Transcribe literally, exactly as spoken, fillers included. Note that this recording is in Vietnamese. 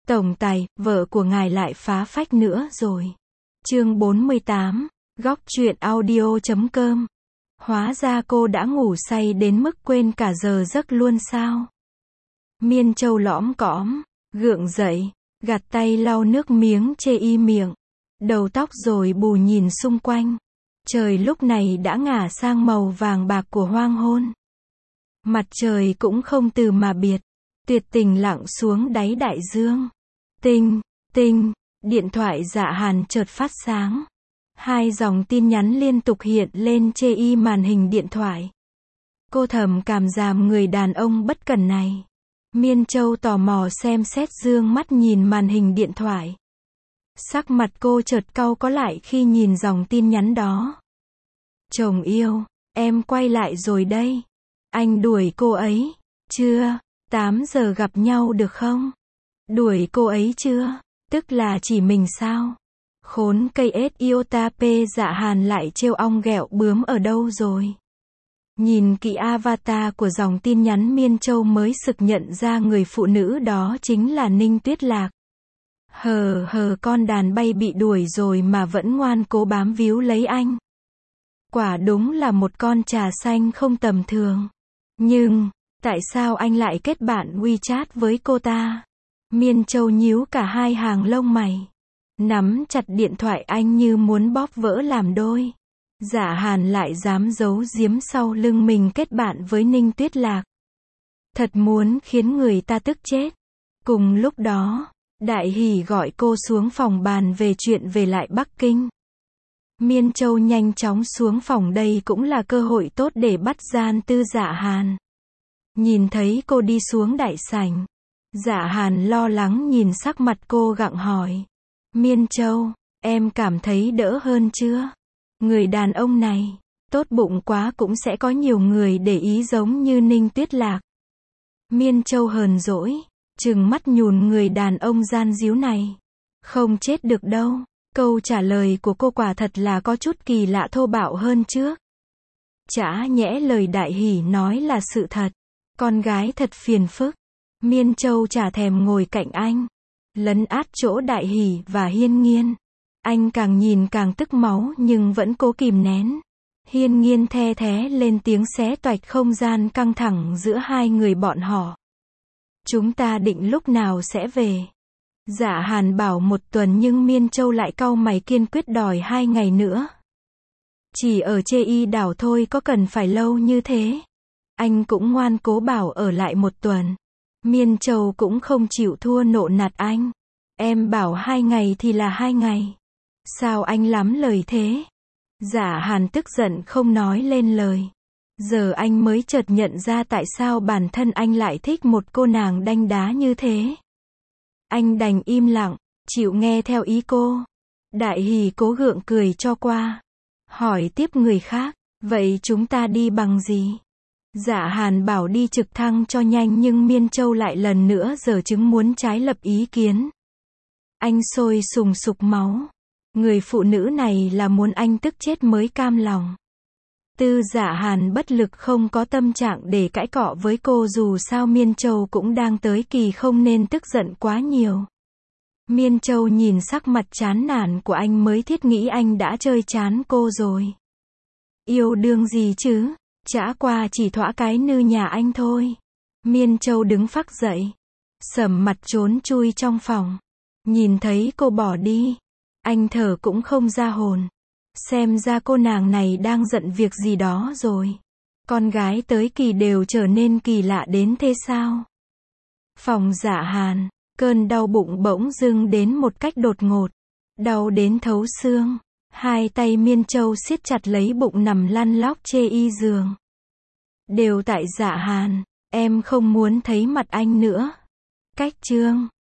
Tổng tài, vợ của ngài lại phá phách nữa rồi. Chương bốn mươi tám, góc truyện audio chấm com. Hóa ra cô đã ngủ say đến mức quên cả giờ giấc luôn sao? Miên Châu lõm cõm, gượng dậy, gạt tay lau nước miếng chê y miệng, đầu tóc rồi bù nhìn xung quanh. Trời lúc này đã ngả sang màu vàng bạc của hoang hôn. Mặt trời cũng không từ mà biệt, tuyệt tình lặn xuống đáy đại dương. Tinh, tinh, điện thoại Dạ Hàn chợt phát sáng. Hai dòng tin nhắn liên tục hiện lên chê y màn hình điện thoại. Cô thầm cảm giảm người đàn ông bất cẩn này. Miên Châu tò mò xem xét dương mắt nhìn màn hình điện thoại. Sắc mặt cô chợt cau có lại khi nhìn dòng tin nhắn đó. Chồng yêu, em quay lại rồi đây. Anh đuổi cô ấy, chưa? tám giờ gặp nhau được không? Đuổi cô ấy chưa? Tức là chỉ mình sao? Khốn cây ết iota p Dạ Hàn lại trêu ong ghẹo bướm ở đâu rồi? Nhìn kỹ avatar của dòng tin nhắn Miên Châu mới sực nhận ra người phụ nữ đó chính là Ninh Tuyết Lạc. Hờ hờ con đàn bay bị đuổi rồi mà vẫn ngoan cố bám víu lấy anh. Quả đúng là một con trà xanh không tầm thường. Nhưng, tại sao anh lại kết bạn WeChat với cô ta? Miên Châu nhíu cả hai hàng lông mày. Nắm chặt điện thoại anh như muốn bóp vỡ làm đôi. Dạ Hàn lại dám giấu giếm sau lưng mình kết bạn với Ninh Tuyết Lạc. Thật muốn khiến người ta tức chết. Cùng lúc đó, Đại Hỷ gọi cô xuống phòng bàn về chuyện về lại Bắc Kinh. Miên Châu nhanh chóng xuống phòng, đây cũng là cơ hội tốt để bắt gian tư Dạ Hàn. Nhìn thấy cô đi xuống đại sảnh, Dạ Hàn lo lắng nhìn sắc mặt cô gặng hỏi. Miên Châu, em cảm thấy đỡ hơn chưa? Người đàn ông này, tốt bụng quá cũng sẽ có nhiều người để ý giống như Ninh Tuyết Lạc. Miên Châu hờn dỗi, trừng mắt nhùn người đàn ông gian díu này. Không chết được đâu. Câu trả lời của cô quả thật là có chút kỳ lạ thô bạo hơn trước. Chả nhẽ lời Đại Hỷ nói là sự thật. Con gái thật phiền phức. Miên Châu chả thèm ngồi cạnh anh, lấn át chỗ Đại Hỷ và Hiên Nghiên. Anh càng nhìn càng tức máu nhưng vẫn cố kìm nén. Hiên Nghiên the thé lên tiếng xé toạch không gian căng thẳng giữa hai người bọn họ. Chúng ta định lúc nào sẽ về? Dạ Hàn bảo một tuần nhưng Miên Châu lại cau mày kiên quyết đòi hai ngày nữa. Chỉ ở chê y đảo thôi có cần phải lâu như thế? Anh cũng ngoan cố bảo ở lại một tuần. Miên Châu cũng không chịu thua nộ nạt anh. Em bảo hai ngày thì là hai ngày. Sao anh lắm lời thế? Dạ Hàn tức giận không nói lên lời. Giờ anh mới chợt nhận ra tại sao bản thân anh lại thích một cô nàng đanh đá như thế. Anh đành im lặng, chịu nghe theo ý cô. Đại Hỷ cố gượng cười cho qua. Hỏi tiếp người khác, vậy chúng ta đi bằng gì? Dạ Hàn bảo đi trực thăng cho nhanh nhưng Miên Châu lại lần nữa giở chứng muốn trái lập ý kiến. Anh sôi sùng sục máu. Người phụ nữ này là muốn anh tức chết mới cam lòng. Tư Dạ Hàn bất lực không có tâm trạng để cãi cọ với cô, dù sao Miên Châu cũng đang tới kỳ không nên tức giận quá nhiều. Miên Châu nhìn sắc mặt chán nản của anh mới thiết nghĩ anh đã chơi chán cô rồi. Yêu đương gì chứ, chả qua chỉ thỏa cái nư nhà anh thôi. Miên Châu đứng phác dậy, sầm mặt trốn chui trong phòng. Nhìn thấy cô bỏ đi, anh thở cũng không ra hồn. Xem ra cô nàng này đang giận việc gì đó rồi. Con gái tới kỳ đều trở nên kỳ lạ đến thế sao? Phòng Dạ Hàn, cơn đau bụng bỗng dưng đến một cách đột ngột. Đau đến thấu xương. Hai tay Miên Châu siết chặt lấy bụng nằm lăn lóc chê y giường. Đều tại Dạ Hàn, em không muốn thấy mặt anh nữa. Cách chương